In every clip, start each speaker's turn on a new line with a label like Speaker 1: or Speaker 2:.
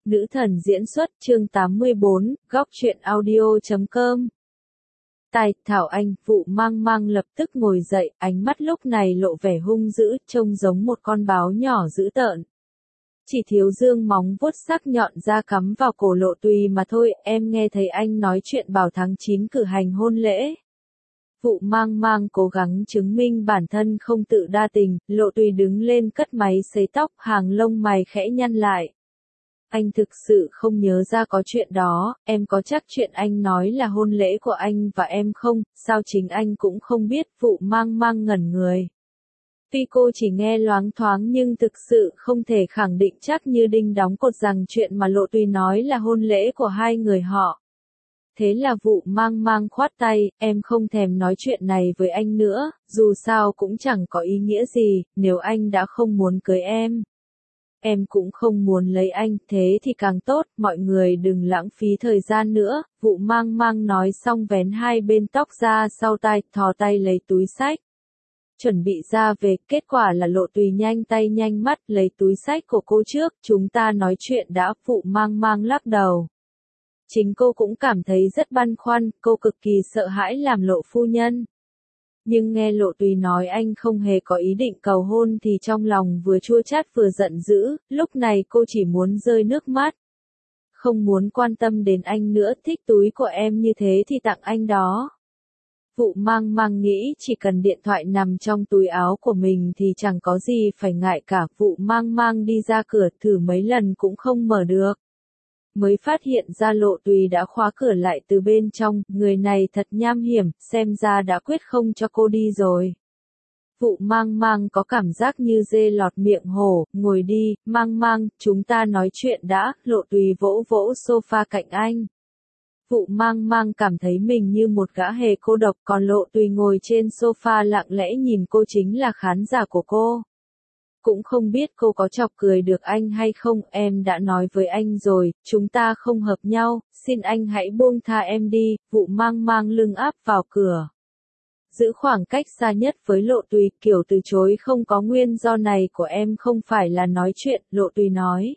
Speaker 1: Nữ thần diễn xuất chương 84, góc truyện audio.com. Tài, Thảo Anh, Vụ Mang Mang lập tức ngồi dậy, ánh mắt lúc này lộ vẻ hung dữ, trông giống một con báo nhỏ dữ tợn. Chỉ thiếu dương móng vuốt sắc nhọn ra cắm vào cổ Lộ Tùy mà thôi, em nghe thấy anh nói chuyện bảo tháng 9 cử hành hôn lễ. Vụ Mang Mang cố gắng chứng minh bản thân không tự đa tình, Lộ Tùy đứng lên cất máy sấy tóc, hàng lông mày khẽ nhăn lại. Anh thực sự không nhớ ra có chuyện đó, em có chắc chuyện anh nói là hôn lễ của anh và em không, sao chính anh cũng không biết. Vụ Mang Mang ngẩn người. Tuy cô chỉ nghe loáng thoáng nhưng thực sự không thể khẳng định chắc như đinh đóng cột rằng chuyện mà Lộ Tùy nói là hôn lễ của hai người họ. Thế là Vụ Mang Mang khoát tay, em không thèm nói chuyện này với anh nữa, dù sao cũng chẳng có ý nghĩa gì, nếu anh đã không muốn cưới em cũng không muốn lấy anh, thế thì càng tốt, mọi người đừng lãng phí thời gian nữa. Vụ Mang Mang nói xong vén hai bên tóc ra sau tai, thò tay lấy túi xách. Chuẩn bị ra về, kết quả là Lộ Tùy nhanh tay nhanh mắt lấy túi xách của cô trước, chúng ta nói chuyện đã. Vụ Mang Mang lắc đầu. Chính cô cũng cảm thấy rất băn khoăn, cô cực kỳ sợ hãi làm lộ phu nhân. Nhưng nghe Lộ Tùy nói anh không hề có ý định cầu hôn thì trong lòng vừa chua chát vừa giận dữ, lúc này cô chỉ muốn rơi nước mắt. Không muốn quan tâm đến anh nữa, thích túi của em như thế thì tặng anh đó. Vụ Mang Mang nghĩ chỉ cần điện thoại nằm trong túi áo của mình thì chẳng có gì phải ngại cả. Vụ Mang Mang đi ra cửa thử mấy lần cũng không mở được. Mới phát hiện ra Lộ Tùy đã khóa cửa lại từ bên trong, người này thật nham hiểm, xem ra đã quyết không cho cô đi rồi. Vụ Mang Mang có cảm giác như dê lọt miệng hổ, ngồi đi, Mang Mang, chúng ta nói chuyện đã. Lộ Tùy vỗ vỗ sofa cạnh anh. Vụ Mang Mang cảm thấy mình như một gã hề cô độc, còn Lộ Tùy ngồi trên sofa lặng lẽ nhìn cô chính là khán giả của cô. Cũng không biết cô có chọc cười được anh hay không, em đã nói với anh rồi, chúng ta không hợp nhau, xin anh hãy buông tha em đi. Vụ Mang Mang lưng áp vào cửa. Giữ khoảng cách xa nhất với Lộ Tùy, kiểu từ chối không có nguyên do này của em không phải là nói chuyện. Lộ Tùy nói.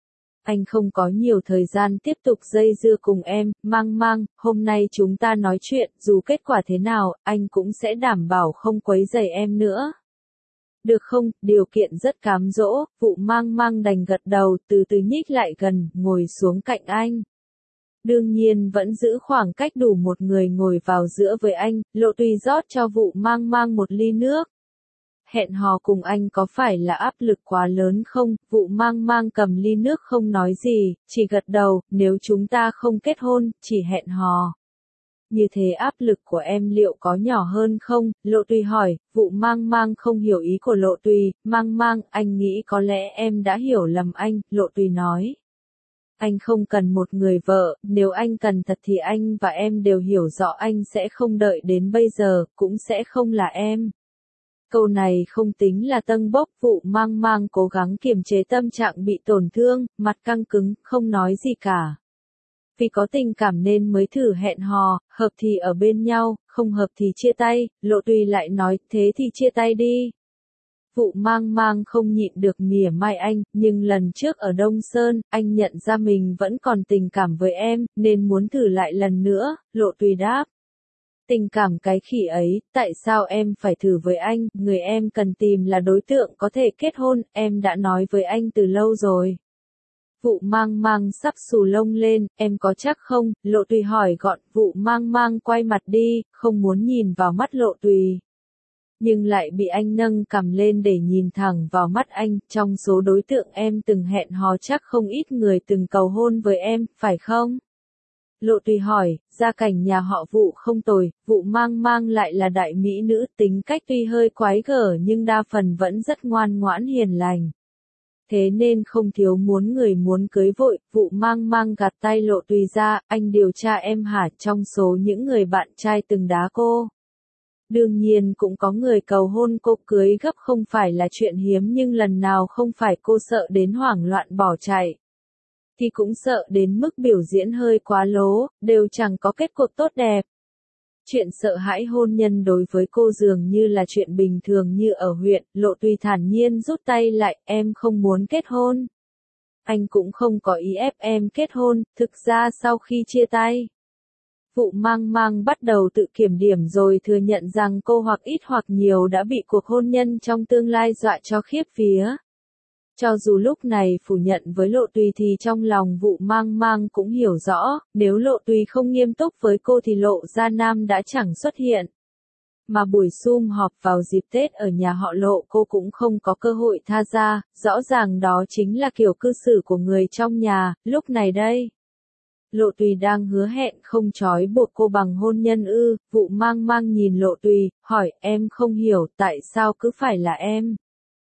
Speaker 1: Anh không có nhiều thời gian tiếp tục dây dưa cùng em, Mang Mang, hôm nay chúng ta nói chuyện, dù kết quả thế nào, anh cũng sẽ đảm bảo không quấy rầy em nữa. Được không, điều kiện rất cám dỗ. Vụ Mang Mang đành gật đầu, từ từ nhích lại gần, ngồi xuống cạnh anh. Đương nhiên vẫn giữ khoảng cách đủ một người ngồi vào giữa với anh. Lộ Tùy rót cho Vụ Mang Mang một ly nước. Hẹn hò cùng anh có phải là áp lực quá lớn không? Vụ Mang Mang cầm ly nước không nói gì, chỉ gật đầu, nếu chúng ta không kết hôn, chỉ hẹn hò. Như thế áp lực của em liệu có nhỏ hơn không? Lộ Tùy hỏi. Vụ Mang Mang không hiểu ý của Lộ Tùy. Mang Mang, anh nghĩ có lẽ em đã hiểu lầm anh. Lộ Tùy nói. Anh không cần một người vợ, nếu anh cần thật thì anh và em đều hiểu rõ anh sẽ không đợi đến bây giờ, cũng sẽ không là em. Câu này không tính là tâng bốc. Vụ Mang Mang cố gắng kiềm chế tâm trạng bị tổn thương, mặt căng cứng, không nói gì cả. Vì có tình cảm nên mới thử hẹn hò, hợp thì ở bên nhau, không hợp thì chia tay. Lộ Tùy lại nói, thế thì chia tay đi. Vụ Mang Mang không nhịn được mỉa mai anh, nhưng lần trước ở Đông Sơn, anh nhận ra mình vẫn còn tình cảm với em, nên muốn thử lại lần nữa. Lộ Tùy đáp. Tình cảm cái khỉ ấy, tại sao em phải thử với anh, người em cần tìm là đối tượng có thể kết hôn, em đã nói với anh từ lâu rồi. Vụ Mang Mang sắp xù lông lên, em có chắc không? Lộ Tùy hỏi gọn. Vụ Mang Mang quay mặt đi, không muốn nhìn vào mắt Lộ Tùy. Nhưng lại bị anh nâng cằm lên để nhìn thẳng vào mắt anh, trong số đối tượng em từng hẹn hò chắc không ít người từng cầu hôn với em, phải không? Lộ Tùy hỏi, gia cảnh nhà họ Vụ không tồi, Vụ Mang Mang lại là đại mỹ nữ, tính cách tuy hơi quái gở nhưng đa phần vẫn rất ngoan ngoãn hiền lành. Thế nên không thiếu người muốn cưới vội. Vụ Mang Mang gạt tay Lộ Tùy ra, anh điều tra em hả? Trong số những người bạn trai từng đá cô. Đương nhiên cũng có người cầu hôn cô, cưới gấp không phải là chuyện hiếm, nhưng lần nào không phải cô sợ đến hoảng loạn bỏ chạy. Thì cũng sợ đến mức biểu diễn hơi quá lố, đều chẳng có kết cục tốt đẹp. Chuyện sợ hãi hôn nhân đối với cô dường như là chuyện bình thường như ở huyện. Lộ Tùy thản nhiên rút tay lại, em không muốn kết hôn. Anh cũng không có ý ép em kết hôn, thực ra sau khi chia tay. Vụ mang mang bắt đầu tự kiểm điểm rồi thừa nhận rằng cô hoặc ít hoặc nhiều đã bị cuộc hôn nhân trong tương lai dọa cho khiếp vía. Cho dù lúc này phủ nhận với Lộ Tùy thì trong lòng vụ mang mang cũng hiểu rõ, nếu Lộ Tùy không nghiêm túc với cô thì Lộ Gia Nam đã chẳng xuất hiện. Mà buổi sum họp vào dịp Tết ở nhà họ Lộ cô cũng không có cơ hội tha ra, rõ ràng đó chính là kiểu cư xử của người trong nhà, lúc này đây. Lộ Tùy đang hứa hẹn không trói buộc cô bằng hôn nhân ư, vụ mang mang nhìn Lộ Tùy, hỏi em không hiểu tại sao cứ phải là em.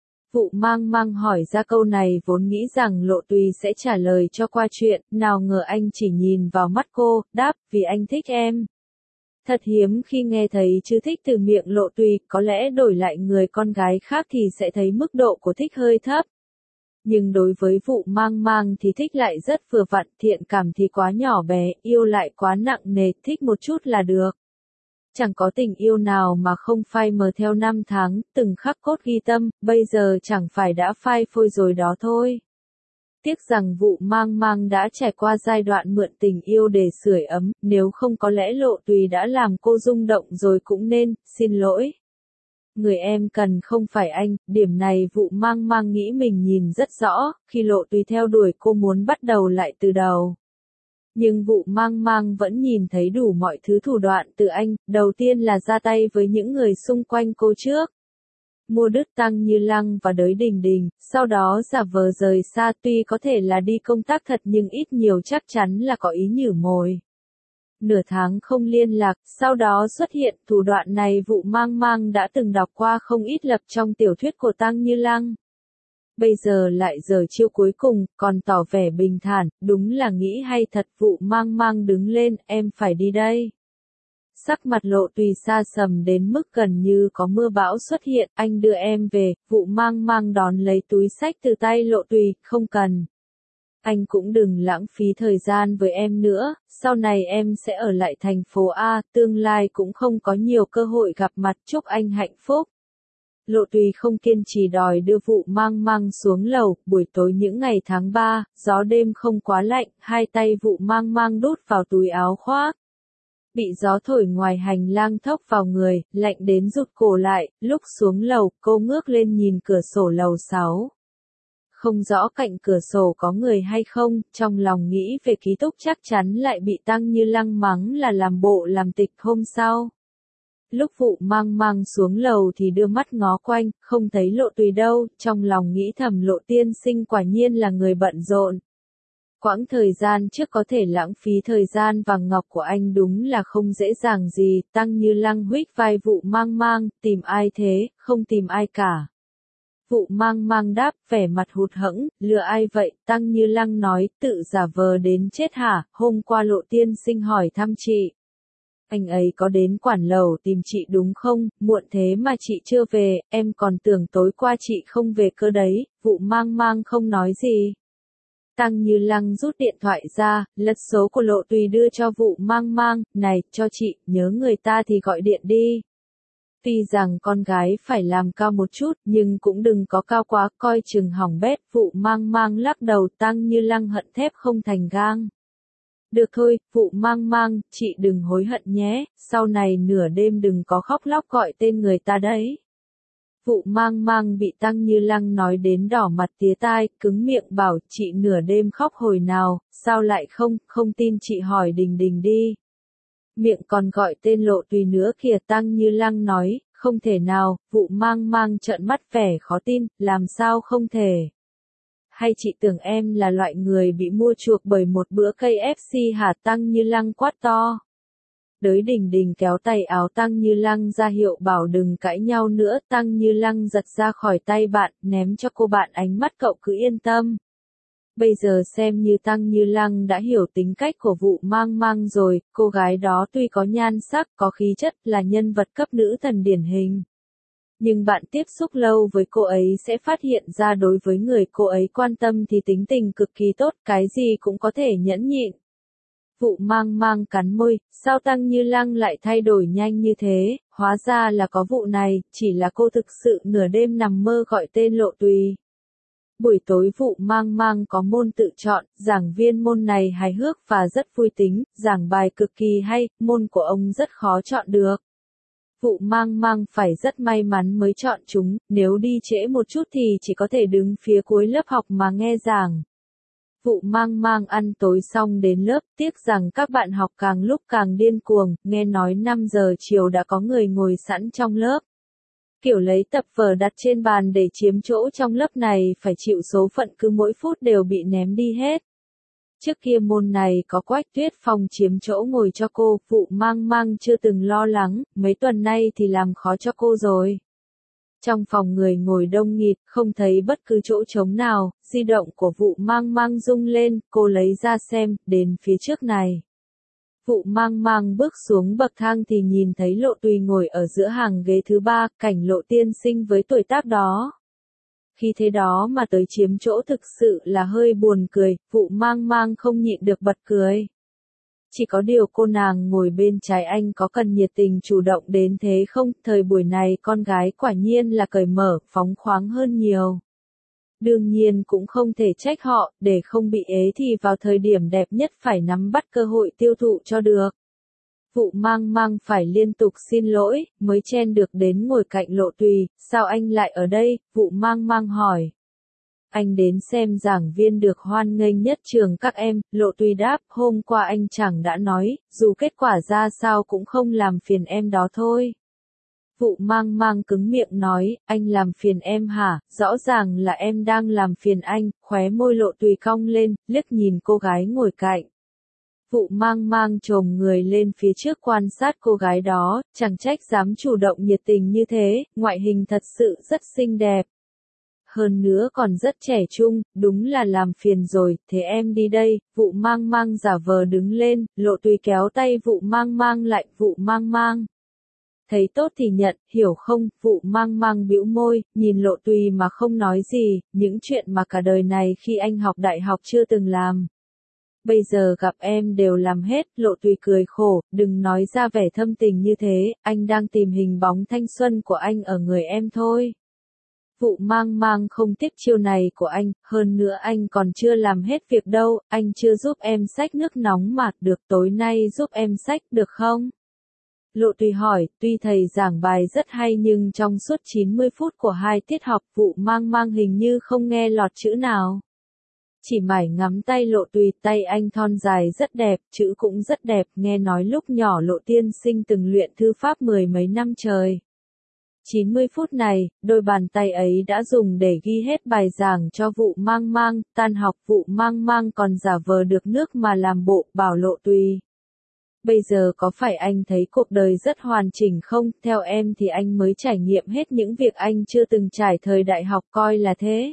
Speaker 1: Vụ mang mang hỏi ra câu này vốn nghĩ rằng Lộ Tùy sẽ trả lời cho qua chuyện, nào ngờ anh chỉ nhìn vào mắt cô, đáp, vì anh thích em. Thật hiếm khi nghe thấy chữ thích từ miệng Lộ Tùy, có lẽ đổi lại người con gái khác thì sẽ thấy mức độ của thích hơi thấp. Nhưng đối với vụ mang mang thì thích lại rất vừa vặn, thiện cảm thì quá nhỏ bé, yêu lại quá nặng nề, thích một chút là được. Chẳng có tình yêu nào mà không phai mờ theo năm tháng, từng khắc cốt ghi tâm, bây giờ chẳng phải đã phai phôi rồi đó thôi. Tiếc rằng vụ mang mang đã trải qua giai đoạn mượn tình yêu để sưởi ấm, nếu không có lẽ Lộ Tùy đã làm cô rung động rồi cũng nên, xin lỗi. Người em cần không phải anh, điểm này vụ mang mang nghĩ mình nhìn rất rõ, khi Lộ Tùy theo đuổi cô muốn bắt đầu lại từ đầu. Nhưng vụ mang mang vẫn nhìn thấy đủ mọi thứ thủ đoạn từ anh, đầu tiên là ra tay với những người xung quanh cô trước. Mua đứt Tăng Như Lăng và Đới Đình Đình, sau đó giả vờ rời xa tuy có thể là đi công tác thật nhưng ít nhiều chắc chắn là có ý nhử mồi. Nửa tháng không liên lạc, sau đó xuất hiện thủ đoạn này vụ mang mang đã từng đọc qua không ít lập trong tiểu thuyết của Tăng Như Lăng. Bây giờ lại giờ chiêu cuối cùng, còn tỏ vẻ bình thản, đúng là nghĩ hay thật vụ mang mang đứng lên, em phải đi đây. Sắc mặt Lộ Tùy xa sầm đến mức gần như có mưa bão xuất hiện, anh đưa em về, vụ mang mang đón lấy túi xách từ tay Lộ Tùy, không cần. Anh cũng đừng lãng phí thời gian với em nữa, sau này em sẽ ở lại thành phố A, tương lai cũng không có nhiều cơ hội gặp mặt, chúc anh hạnh phúc. Lộ Tùy không kiên trì đòi đưa vụ mang mang xuống lầu, buổi tối những ngày tháng 3, gió đêm không quá lạnh, hai tay vụ mang mang đút vào túi áo khoác. Bị gió thổi ngoài hành lang thốc vào người, lạnh đến rụt cổ lại, lúc xuống lầu, cô ngước lên nhìn cửa sổ lầu 6. Không rõ cạnh cửa sổ có người hay không, trong lòng nghĩ về ký túc chắc chắn lại bị Tăng Như Lăng mắng là làm bộ làm tịch hôm sau. Lúc vụ mang mang xuống lầu thì đưa mắt ngó quanh, không thấy Lộ Tùy đâu, trong lòng nghĩ thầm Lộ tiên sinh quả nhiên là người bận rộn. Quãng thời gian trước có thể lãng phí thời gian vàng ngọc của anh đúng là không dễ dàng gì, Tăng Như Lăng huých vai vụ mang mang, tìm ai thế, không tìm ai cả. Vụ mang mang đáp, vẻ mặt hụt hẫng, lừa ai vậy, Tăng Như Lăng nói, tự giả vờ đến chết hả, hôm qua Lộ tiên sinh hỏi thăm chị. Anh ấy có đến quản lầu tìm chị đúng không, muộn thế mà chị chưa về, em còn tưởng tối qua chị không về cơ đấy, vụ mang mang không nói gì. Tăng Như Lăng rút điện thoại ra, lật số của Lộ Tùy đưa cho vụ mang mang, này, cho chị, nhớ người ta thì gọi điện đi. Tuy rằng con gái phải làm cao một chút, nhưng cũng đừng có cao quá, coi chừng hỏng bét, vụ mang mang lắc đầu, Tăng Như Lăng hận thép không thành gang. Được thôi, vụ mang mang, chị đừng hối hận nhé, sau này nửa đêm đừng có khóc lóc gọi tên người ta đấy. Vụ mang mang bị Tăng Như Lăng nói đến đỏ mặt tía tai, cứng miệng bảo, chị nửa đêm khóc hồi nào, sao lại không tin chị hỏi Đình Đình đi. Miệng còn gọi tên Lộ Tùy nữa kìa, Tăng Như Lăng nói, không thể nào, vụ mang mang trợn mắt vẻ khó tin, làm sao không thể. Hay chị tưởng em là loại người bị mua chuộc bởi một bữa KFC hả, Tăng Như Lăng quát to. Đới Đình Đình kéo tay áo Tăng Như Lăng ra hiệu bảo đừng cãi nhau nữa, Tăng Như Lăng giật ra khỏi tay bạn, ném cho cô bạn ánh mắt cậu cứ yên tâm. Bây giờ xem như Tăng Như Lăng đã hiểu tính cách của vụ mang mang rồi, cô gái đó tuy có nhan sắc, có khí chất, là nhân vật cấp nữ thần điển hình. Nhưng bạn tiếp xúc lâu với cô ấy sẽ phát hiện ra đối với người cô ấy quan tâm thì tính tình cực kỳ tốt, cái gì cũng có thể nhẫn nhịn. Vụ mang mang cắn môi, sao Tăng Như Lăng lại thay đổi nhanh như thế, hóa ra là có vụ này, chỉ là cô thực sự nửa đêm nằm mơ gọi tên Lộ Tùy. Buổi tối vụ mang mang có môn tự chọn, giảng viên môn này hài hước và rất vui tính, giảng bài cực kỳ hay, môn của ông rất khó chọn được. Vụ mang mang phải rất may mắn mới chọn chúng, nếu đi trễ một chút thì chỉ có thể đứng phía cuối lớp học mà nghe giảng. Vụ mang mang ăn tối xong đến lớp, tiếc rằng các bạn học càng lúc càng điên cuồng, nghe nói 5 giờ chiều đã có người ngồi sẵn trong lớp. Kiểu lấy tập vở đặt trên bàn để chiếm chỗ trong lớp này phải chịu số phận cứ mỗi phút đều bị ném đi hết. Trước kia môn này có Quách Tuyết Phong chiếm chỗ ngồi cho cô, vụ mang mang chưa từng lo lắng, mấy tuần nay thì làm khó cho cô rồi. Trong phòng người ngồi đông nghịt, không thấy bất cứ chỗ trống nào, di động của vụ mang mang rung lên, cô lấy ra xem, đến phía trước này. Vụ mang mang bước xuống bậc thang thì nhìn thấy Lộ Tùy ngồi ở giữa hàng ghế thứ ba, cảnh Lộ tiên sinh với tuổi tác đó. Khi thế đó mà tới chiếm chỗ thực sự là hơi buồn cười, vụ mang mang không nhịn được bật cười. Chỉ có điều cô nàng ngồi bên trái anh có cần nhiệt tình chủ động đến thế không, thời buổi này con gái quả nhiên là cởi mở, phóng khoáng hơn nhiều. Đương nhiên cũng không thể trách họ, để không bị ế thì vào thời điểm đẹp nhất phải nắm bắt cơ hội tiêu thụ cho được. Vụ mang mang phải liên tục xin lỗi, mới chen được đến ngồi cạnh Lộ Tùy, sao anh lại ở đây, vụ mang mang hỏi. Anh đến xem giảng viên được hoan nghênh nhất trường các em, Lộ Tùy đáp, hôm qua anh chẳng đã nói, dù kết quả ra sao cũng không làm phiền em đó thôi. Vụ mang mang cứng miệng nói, anh làm phiền em hả, rõ ràng là em đang làm phiền anh, khóe môi Lộ Tùy cong lên, liếc nhìn cô gái ngồi cạnh. Vụ mang mang chồm người lên phía trước quan sát cô gái đó, chẳng trách dám chủ động nhiệt tình như thế, ngoại hình thật sự rất xinh đẹp. Hơn nữa còn rất trẻ trung, đúng là làm phiền rồi, thế em đi đây, vụ mang mang giả vờ đứng lên, Lộ Tùy kéo tay vụ mang mang lại, vụ mang mang. Thấy tốt thì nhận, hiểu không, vụ mang mang bĩu môi, nhìn Lộ Tùy mà không nói gì, những chuyện mà cả đời này khi anh học đại học chưa từng làm. Bây giờ gặp em đều làm hết, Lộ Tùy cười khổ, đừng nói ra vẻ thâm tình như thế, anh đang tìm hình bóng thanh xuân của anh ở người em thôi. Vụ mang mang không thích chiêu này của anh, hơn nữa anh còn chưa làm hết việc đâu, anh chưa giúp em xách nước nóng mạt được, tối nay giúp em xách được không? Lộ Tùy hỏi, tuy thầy giảng bài rất hay nhưng trong suốt 90 phút của 2 tiết học vụ mang mang hình như không nghe lọt chữ nào. Chỉ mải ngắm tay Lộ Tùy, tay anh thon dài rất đẹp, chữ cũng rất đẹp, nghe nói lúc nhỏ Lộ tiên sinh từng luyện thư pháp 10 mấy năm trời. 90 phút này, đôi bàn tay ấy đã dùng để ghi hết bài giảng cho vụ mang mang, tan học vụ mang mang còn giả vờ được nước mà làm bộ, bảo Lộ Tùy. Bây giờ có phải anh thấy cuộc đời rất hoàn chỉnh không, theo em thì anh mới trải nghiệm hết những việc anh chưa từng trải thời đại học coi là thế.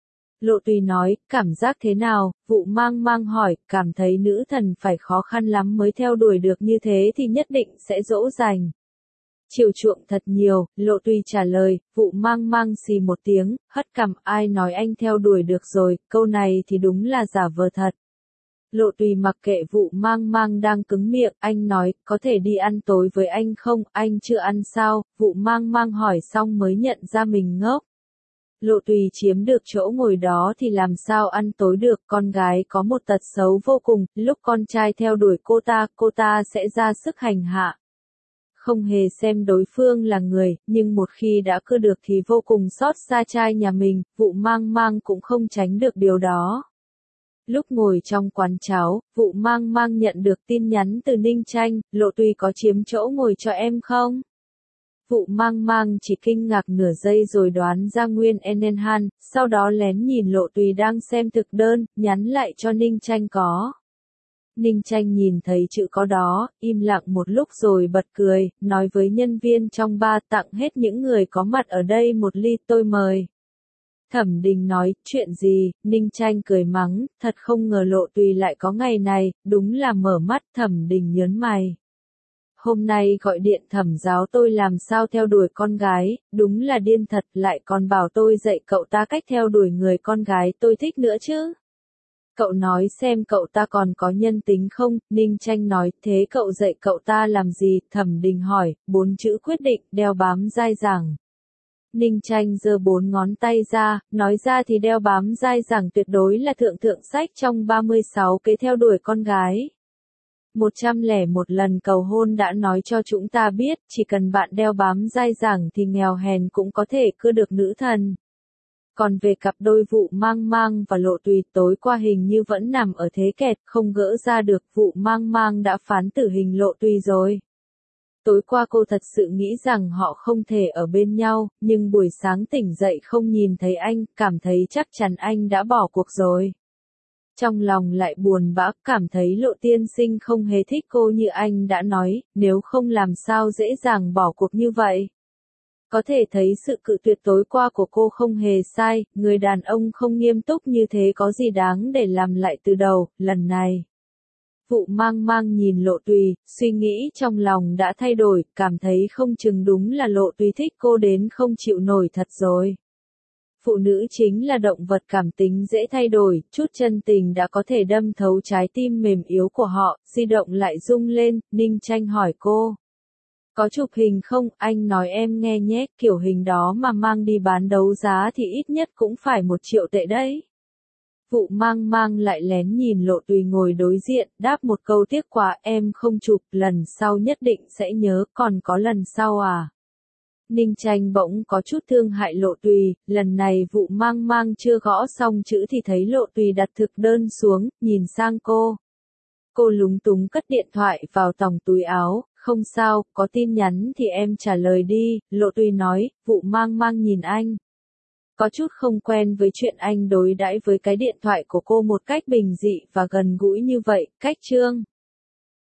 Speaker 1: Lộ Tùy nói, cảm giác thế nào, vụ mang mang hỏi, cảm thấy nữ thần phải khó khăn lắm mới theo đuổi được như thế thì nhất định sẽ dỗ dành. Chiều chuộng thật nhiều, Lộ Tùy trả lời, vụ mang mang xì một tiếng, hất cằm, ai nói anh theo đuổi được rồi, câu này thì đúng là giả vờ thật. Lộ Tùy mặc kệ vụ mang mang đang cứng miệng, anh nói, có thể đi ăn tối với anh không, anh chưa ăn sao, vụ mang mang hỏi xong mới nhận ra mình ngốc. Lộ Tùy chiếm được chỗ ngồi đó thì làm sao ăn tối được, con gái có một tật xấu vô cùng, lúc con trai theo đuổi cô ta sẽ ra sức hành hạ. Không hề xem đối phương là người, nhưng một khi đã cưa được thì vô cùng xót xa trai nhà mình, vụ mang mang cũng không tránh được điều đó. Lúc ngồi trong quán cháo, vụ mang mang nhận được tin nhắn từ Ninh Tranh, Lộ Tùy có chiếm chỗ ngồi cho em không? Vụ mang mang chỉ kinh ngạc nửa giây rồi đoán ra nguyên Enenhan, sau đó lén nhìn Lộ Tùy đang xem thực đơn, nhắn lại cho Ninh Tranh có. Ninh Tranh nhìn thấy chữ có đó, im lặng một lúc rồi bật cười, nói với nhân viên trong bar tặng hết những người có mặt ở đây một ly tôi mời. Thẩm Đình nói, chuyện gì, Ninh Tranh cười mắng, thật không ngờ Lộ Tùy lại có ngày này, đúng là mở mắt. Thẩm Đình nhớn mày. Hôm nay gọi điện thẩm giáo tôi làm sao theo đuổi con gái, đúng là điên thật, lại còn bảo tôi dạy cậu ta cách theo đuổi người con gái tôi thích nữa chứ. Cậu nói xem cậu ta còn có nhân tính không, Ninh Tranh nói, thế cậu dạy cậu ta làm gì, Thẩm Đình hỏi, 4 chữ quyết định, đeo bám dai dẳng. Ninh Tranh giơ 4 ngón tay ra, nói ra thì đeo bám dai dẳng tuyệt đối là thượng thượng sách trong 36 kế theo đuổi con gái. 101 lần cầu hôn đã nói cho chúng ta biết, chỉ cần bạn đeo bám dai dẳng thì nghèo hèn cũng có thể cưa được nữ thần. Còn về cặp đôi Vụ Mang Mang và Lộ Tùy, tối qua hình như vẫn nằm ở thế kẹt, không gỡ ra được. Vụ Mang Mang đã phán tử hình Lộ Tùy rồi. Tối qua cô thật sự nghĩ rằng họ không thể ở bên nhau, nhưng buổi sáng tỉnh dậy không nhìn thấy anh, cảm thấy chắc chắn anh đã bỏ cuộc rồi. Trong lòng lại buồn bã, cảm thấy Lộ tiên sinh không hề thích cô như anh đã nói, nếu không làm sao dễ dàng bỏ cuộc như vậy. Có thể thấy sự cự tuyệt tối qua của cô không hề sai, người đàn ông không nghiêm túc như thế có gì đáng để làm lại từ đầu, lần này. Vụ Mang Mang nhìn Lộ Tùy, suy nghĩ trong lòng đã thay đổi, cảm thấy không chừng đúng là Lộ Tùy thích cô đến không chịu nổi thật rồi. Phụ nữ chính là động vật cảm tính dễ thay đổi, chút chân tình đã có thể đâm thấu trái tim mềm yếu của họ, di động lại rung lên, Ninh Tranh hỏi cô. Có chụp hình không, anh nói em nghe nhé, kiểu hình đó mà mang đi bán đấu giá thì ít nhất cũng phải 1 triệu tệ đấy. Vụ Mang Mang lại lén nhìn Lộ Tùy ngồi đối diện, đáp một câu tiếc quá, em không chụp, lần sau nhất định sẽ nhớ, còn có lần sau à? Ninh Tranh bỗng có chút thương hại Lộ Tùy, lần này Vụ Mang Mang chưa gõ xong chữ thì thấy Lộ Tùy đặt thực đơn xuống, nhìn sang cô. Cô lúng túng cất điện thoại vào tòng túi áo, không sao, có tin nhắn thì em trả lời đi, Lộ Tùy nói. Vụ Mang Mang nhìn anh. Có chút không quen với chuyện anh đối đãi với cái điện thoại của cô một cách bình dị và gần gũi như vậy, cách chương.